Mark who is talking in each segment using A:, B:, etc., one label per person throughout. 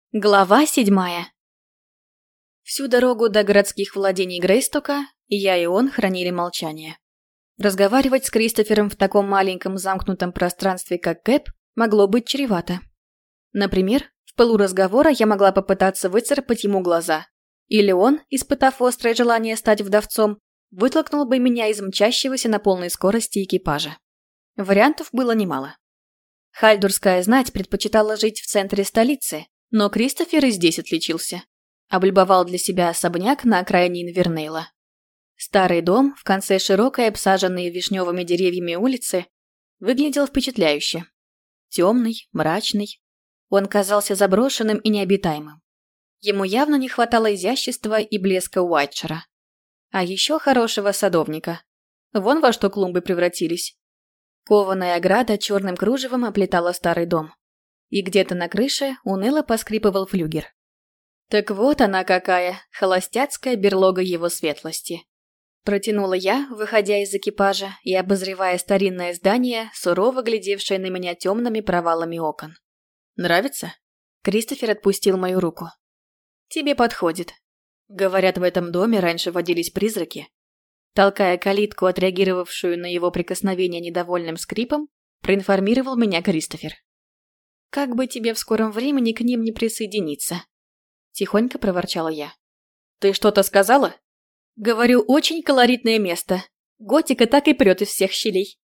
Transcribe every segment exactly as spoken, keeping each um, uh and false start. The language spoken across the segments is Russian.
A: Глава седьмая. Всю дорогу до городских владений Грейстока я и он хранили молчание. Разговаривать с Кристофером в таком маленьком замкнутом пространстве, как Кэп, могло быть чревато. Например, в пылу разговора я могла попытаться выцарапать ему глаза. Или он, испытав острое желание стать вдовцом, вытолкнул бы меня из мчащегося на полной скорости экипажа. Вариантов было немало. Хальдурская знать предпочитала жить в центре столицы, но Кристофер и здесь отличился. Облюбовал для себя особняк на окраине Инвернейла. Старый дом в конце широкой, обсаженной вишневыми деревьями улицы, выглядел впечатляюще. Темный, мрачный. Он казался заброшенным и необитаемым. Ему явно не хватало изящества и блеска Уайтшира. А еще хорошего садовника. Вон во что клумбы превратились. Кованая ограда черным кружевом оплетала старый дом. И где-то на крыше уныло поскрипывал флюгер. Так вот она какая, холостяцкая берлога его светлости. Протянула я, выходя из экипажа и обозревая старинное здание, сурово глядевшее на меня темными провалами окон. «Нравится?» Кристофер отпустил мою руку. «Тебе подходит. Говорят, в этом доме раньше водились призраки». Толкая калитку, отреагировавшую на его прикосновение недовольным скрипом, проинформировал меня Кристофер. «Как бы тебе в скором времени к ним не присоединиться?» Тихонько проворчала я. «Ты что-то сказала?» «Говорю, очень колоритное место. Готика так и прет из всех щелей».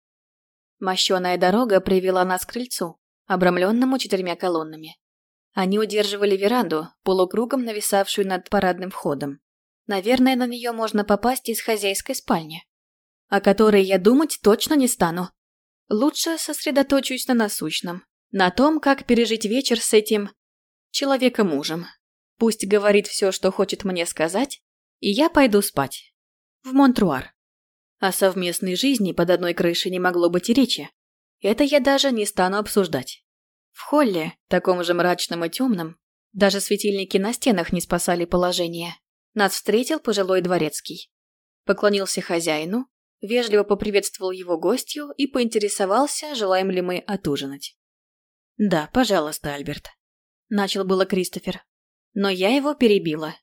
A: Мощеная дорога привела нас к крыльцу, обрамленному четырьмя колоннами. Они удерживали веранду, полукругом нависавшую над парадным входом. Наверное, на нее можно попасть из хозяйской спальни, о которой я думать точно не стану. Лучше сосредоточусь на насущном. На том, как пережить вечер с этим человеком-мужем. Пусть говорит все, что хочет мне сказать, и я пойду спать. В Монтруар. О совместной жизни под одной крышей не могло быть и речи. Это я даже не стану обсуждать. В холле, таком же мрачном и темном, даже светильники на стенах не спасали положение. Нас встретил пожилой дворецкий. Поклонился хозяину, вежливо поприветствовал его гостью и поинтересовался, желаем ли мы отужинать. «Да, пожалуйста, Альберт», — начал было Кристофер, но я его перебила.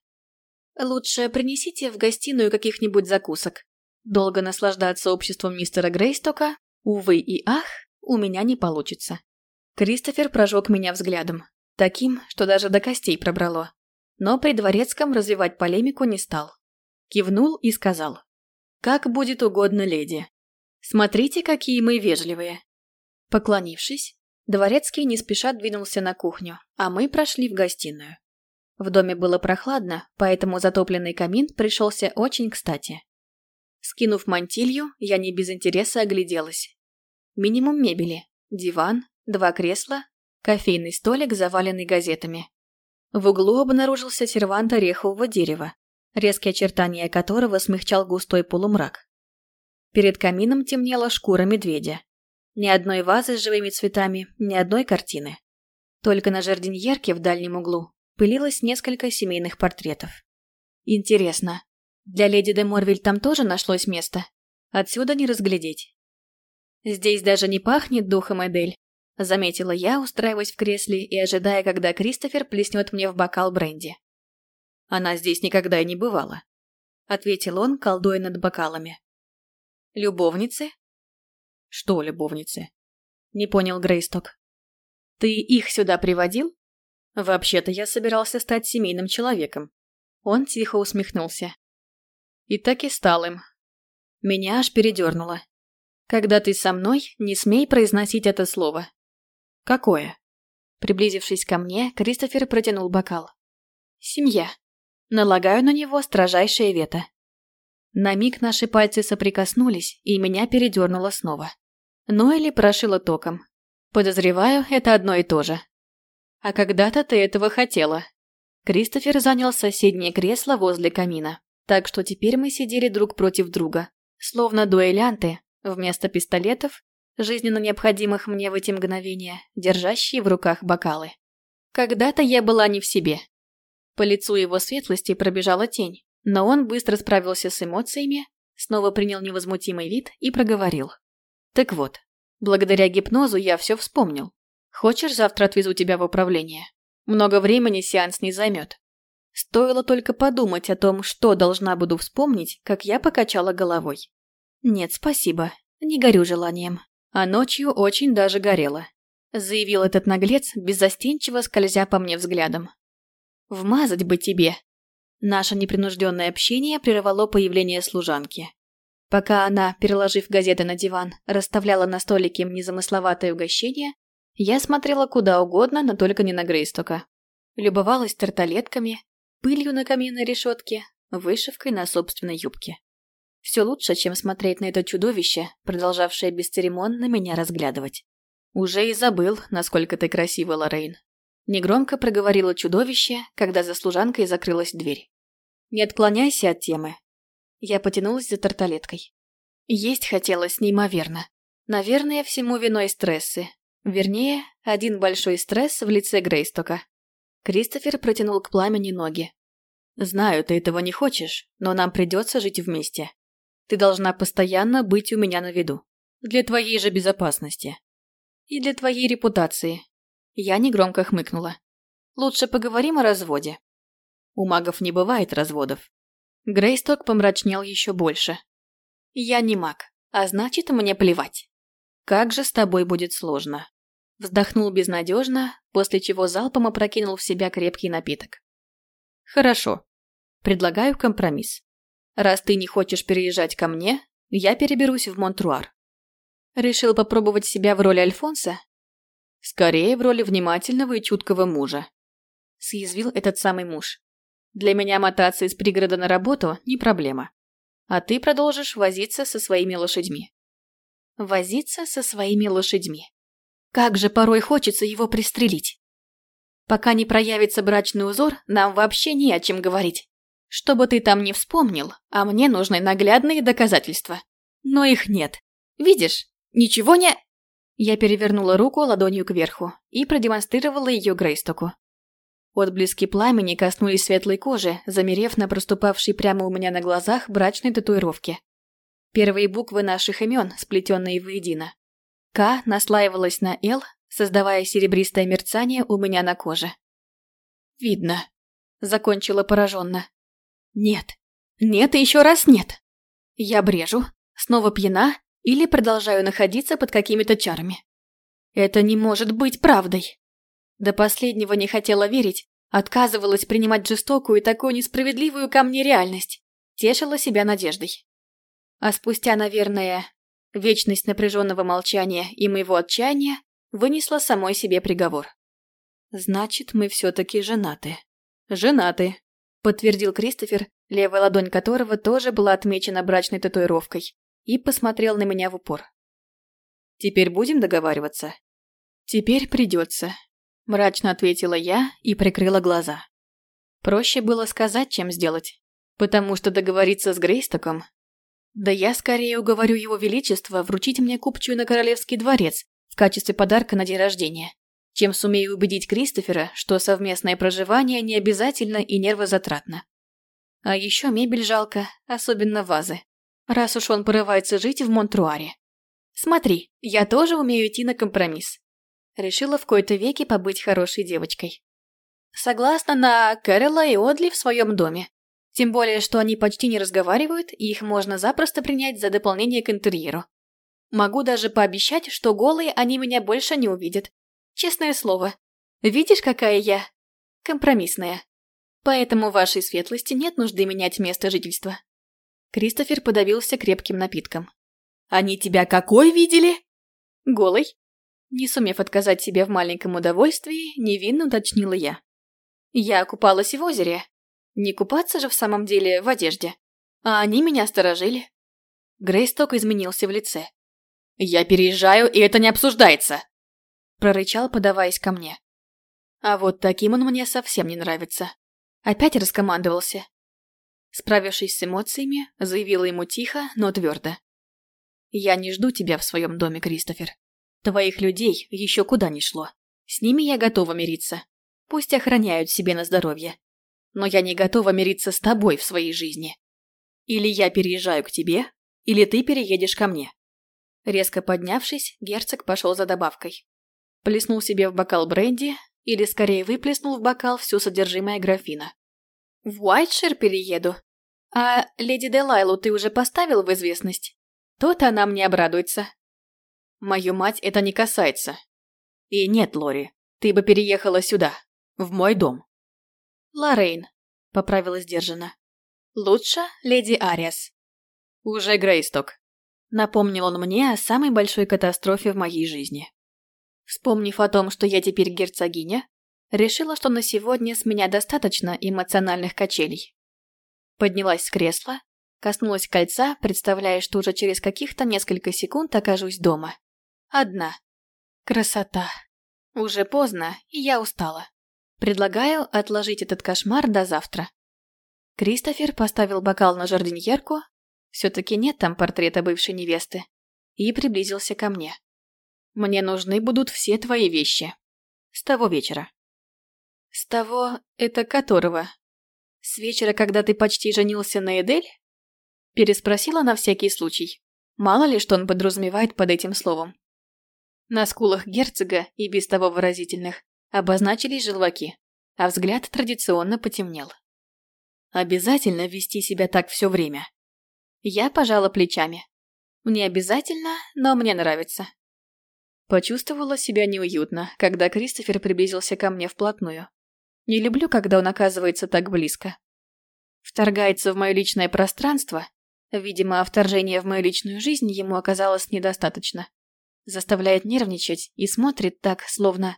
A: «Лучше принесите в гостиную каких-нибудь закусок. Долго наслаждаться обществом мистера Грейстока, увы и ах, у меня не получится». Кристофер прожег меня взглядом, таким, что даже до костей пробрало, но при дворецком развивать полемику не стал. Кивнул и сказал: «Как будет угодно, леди. Смотрите, какие мы вежливые». Поклонившись, дворецкий не спеша двинулся на кухню, а мы прошли в гостиную. В доме было прохладно, поэтому затопленный камин пришелся очень кстати. Скинув мантилью, я не без интереса огляделась. Минимум мебели, диван, два кресла, кофейный столик, заваленный газетами. В углу обнаружился сервант орехового дерева, резкие очертания которого смягчал густой полумрак. Перед камином темнела шкура медведя. Ни одной вазы с живыми цветами, ни одной картины. Только на жардиньерке в дальнем углу пылилось несколько семейных портретов. Интересно, для леди де Морвиль там тоже нашлось место? Отсюда не разглядеть. «Здесь даже не пахнет духом Эдель», — заметила я, устраиваясь в кресле и ожидая, когда Кристофер плеснет мне в бокал бренди. «Она здесь никогда и не бывала», — ответил он, колдуя над бокалами. «Любовницы?» «Что любовницы?» — не понял Грейсток. «Ты их сюда приводил?» «Вообще-то я собирался стать семейным человеком». Он тихо усмехнулся. И так и стал им. Меня аж передернуло. «Когда ты со мной, не смей произносить это слово». «Какое?» Приблизившись ко мне, Кристофер протянул бокал. «Семья. Налагаю на него строжайшее вето». На миг наши пальцы соприкоснулись, и меня передернуло снова. Ну или прошило током. Подозреваю, это одно и то же. «А когда-то ты этого хотела». Кристофер занял соседнее кресло возле камина, так что теперь мы сидели друг против друга, словно дуэлянты, вместо пистолетов, жизненно необходимых мне в эти мгновения, держащие в руках бокалы. Когда-то я была не в себе. По лицу его светлости пробежала тень, но он быстро справился с эмоциями, снова принял невозмутимый вид и проговорил. «Так вот, благодаря гипнозу я все вспомнил. Хочешь, завтра отвезу тебя в управление? Много времени сеанс не займет. Стоило только подумать о том, что должна буду вспомнить, как я покачала головой. «Нет, спасибо. Не горю желанием. А ночью очень даже горела», — заявил этот наглец, беззастенчиво скользя по мне взглядом. «Вмазать бы тебе!» Наше непринужденное общение прервало появление служанки. Пока она, переложив газеты на диван, расставляла на столике незамысловатое угощение, я смотрела куда угодно, но только не на Грейстока. Любовалась тарталетками, пылью на каминной решетке, вышивкой на собственной юбке. Все лучше, чем смотреть на это чудовище, продолжавшее бесцеремонно меня разглядывать. «Уже и забыл, насколько ты красива, Лоррейн», — негромко проговорило чудовище, когда за служанкой закрылась дверь. «Не отклоняйся от темы». Я потянулась за тарталеткой. Есть хотелось неимоверно. Наверное, всему виной стрессы. Вернее, один большой стресс в лице Грейстока. Кристофер протянул к пламени ноги. «Знаю, ты этого не хочешь, но нам придется жить вместе. Ты должна постоянно быть у меня на виду. Для твоей же безопасности. И для твоей репутации». Я негромко хмыкнула. «Лучше поговорим о разводе». У магов не бывает разводов. Грейсток помрачнел еще больше. «Я не маг, а значит, мне плевать. Как же с тобой будет сложно». Вздохнул безнадежно, после чего залпом опрокинул в себя крепкий напиток. «Хорошо. Предлагаю компромисс. Раз ты не хочешь переезжать ко мне, я переберусь в Монтруар». Решил попробовать себя в роли Альфонса? Скорее, в роли внимательного и чуткого мужа. Съязвил этот самый муж. Для меня мотаться из пригорода на работу не проблема. А ты продолжишь возиться со своими лошадьми. Возиться со своими лошадьми. Как же порой хочется его пристрелить. Пока не проявится брачный узор, нам вообще не о чем говорить. Что бы ты там ни вспомнил, а мне нужны наглядные доказательства. Но их нет. Видишь, ничего не... Я перевернула руку ладонью кверху и продемонстрировала ее Грейстоку. Отблески пламени коснулись светлой кожи, замерев на проступавшей прямо у меня на глазах брачной татуировке. Первые буквы наших имен, сплетенные воедино. «К» наслаивалась на «Л», создавая серебристое мерцание у меня на коже. «Видно», — закончила пораженно. «Нет. Нет и еще раз нет. Я брежу, снова пьяна или продолжаю находиться под какими-то чарами. Это не может быть правдой». До последнего не хотела верить, отказывалась принимать жестокую и такую несправедливую ко мне реальность, тешила себя надеждой. А спустя, наверное, вечность напряженного молчания и моего отчаяния вынесла самой себе приговор. «Значит, мы все-таки женаты». «Женаты», — подтвердил Кристофер, левая ладонь которого тоже была отмечена брачной татуировкой, и посмотрел на меня в упор. «Теперь будем договариваться?» «Теперь придется», — мрачно ответила я и прикрыла глаза. Проще было сказать, чем сделать, потому что договориться с Грейстоком... Да я скорее уговорю его величество вручить мне купчую на королевский дворец в качестве подарка на день рождения, чем сумею убедить Кристофера, что совместное проживание не обязательно и нервозатратно. А еще мебель жалко, особенно вазы, раз уж он порывается жить в Монтруаре. Смотри, я тоже умею идти на компромисс. Решила в кои-то веки побыть хорошей девочкой. Согласна на Кэрола и Одли в своем доме. Тем более, что они почти не разговаривают, и их можно запросто принять за дополнение к интерьеру. Могу даже пообещать, что голые они меня больше не увидят. Честное слово. Видишь, какая я компромиссная. Поэтому вашей светлости нет нужды менять место жительства. Кристофер подавился крепким напитком. Они тебя какой видели? Голый. Не сумев отказать себе в маленьком удовольствии, невинно уточнила я. Я купалась в озере. Не купаться же в самом деле в одежде. А они меня сторожили. Грейсток изменился в лице. «Я переезжаю, и это не обсуждается!» Прорычал, подаваясь ко мне. А вот таким он мне совсем не нравится. Опять раскомандовался. Справившись с эмоциями, заявила ему тихо, но твердо. «Я не жду тебя в своем доме, Кристофер. Твоих людей еще куда ни шло. С ними я готова мириться. Пусть охраняют себе на здоровье. Но я не готова мириться с тобой в своей жизни. Или я переезжаю к тебе, или ты переедешь ко мне». Резко поднявшись, герцог пошел за добавкой. Плеснул себе в бокал бренди, Или скорее выплеснул в бокал все содержимое графина. «В Уайтшир перееду. А леди Делайлу ты уже поставил в известность? То-то она мне обрадуется». «Мою мать это не касается. И нет, Лори, ты бы переехала сюда, в мой дом». «Лоррейн», — поправила сдержанно. «Лучше леди Ариас». «Уже Грейсток», — напомнил он мне о самой большой катастрофе в моей жизни. Вспомнив о том, что я теперь герцогиня, решила, что на сегодня с меня достаточно эмоциональных качелей. Поднялась с кресла, коснулась кольца, представляя, что уже через каких-то несколько секунд окажусь дома. Одна. Красота. Уже поздно, и я устала. Предлагаю отложить этот кошмар до завтра. Кристофер поставил бокал на жардиньерку, все-таки нет там портрета бывшей невесты, и приблизился ко мне. «Мне нужны будут все твои вещи. С того вечера». «С того... это которого? С вечера, когда ты почти женился на Эдель?» Переспросила на всякий случай. Мало ли, что он подразумевает под этим словом. На скулах герцога, и без того выразительных, обозначились желваки, а взгляд традиционно потемнел. «Обязательно вести себя так все время?» Я пожала плечами. «Мне обязательно, но мне нравится». Почувствовала себя неуютно, когда Кристофер приблизился ко мне вплотную. Не люблю, когда он оказывается так близко. Вторгается в мое личное пространство. Видимо, вторжения в мою личную жизнь ему оказалось недостаточно. Заставляет нервничать и смотрит так, словно...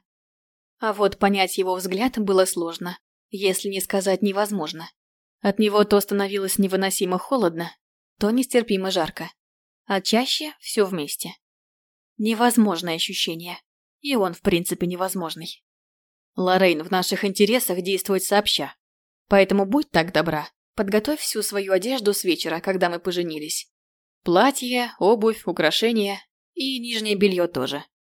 A: А вот понять его взгляд было сложно, если не сказать невозможно. От него то становилось невыносимо холодно, то нестерпимо жарко. А чаще все вместе. Невозможное ощущение. И он, в принципе, невозможный. Лоррейн, в наших интересах действовать сообща. Поэтому будь так добра, подготовь всю свою одежду с вечера, когда мы поженились. Платье, обувь, украшения и нижнее белье тоже.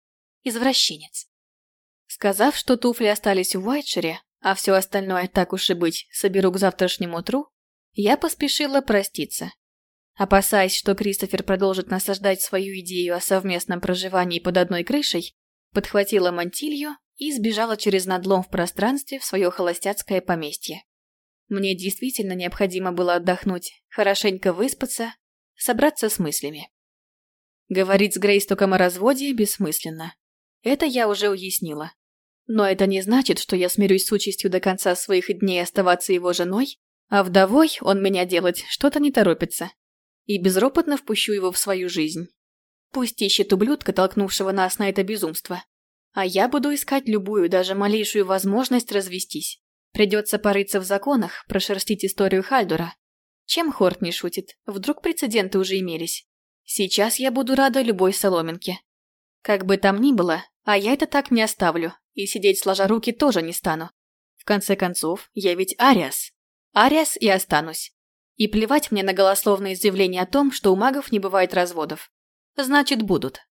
A: Извращенец. Сказав, что туфли остались в Уайтшире, а все остальное, так уж и быть, соберу к завтрашнему утру, я поспешила проститься. Опасаясь, что Кристофер продолжит насаждать свою идею о совместном проживании под одной крышей, подхватила мантилью и сбежала через надлом в пространстве в свое холостяцкое поместье. Мне действительно необходимо было отдохнуть, хорошенько выспаться, собраться с мыслями. Говорить с Грейстоком о разводе бессмысленно. Это я уже уяснила. Но это не значит, что я смирюсь с участью до конца своих дней оставаться его женой, а вдовой он меня делать что-то не торопится. И безропотно впущу его в свою жизнь. Пусть ищет ублюдка, толкнувшего нас на это безумство. А я буду искать любую, даже малейшую возможность развестись. Придется порыться в законах, прошерстить историю Хальдура. Чем Хорт не шутит? Вдруг прецеденты уже имелись? Сейчас я буду рада любой соломинке. Как бы там ни было, а я это так не оставлю, и сидеть сложа руки тоже не стану. В конце концов, я ведь Ариас. Ариас и останусь. И плевать мне на голословные заявления о том, что у магов не бывает разводов. Значит, будут.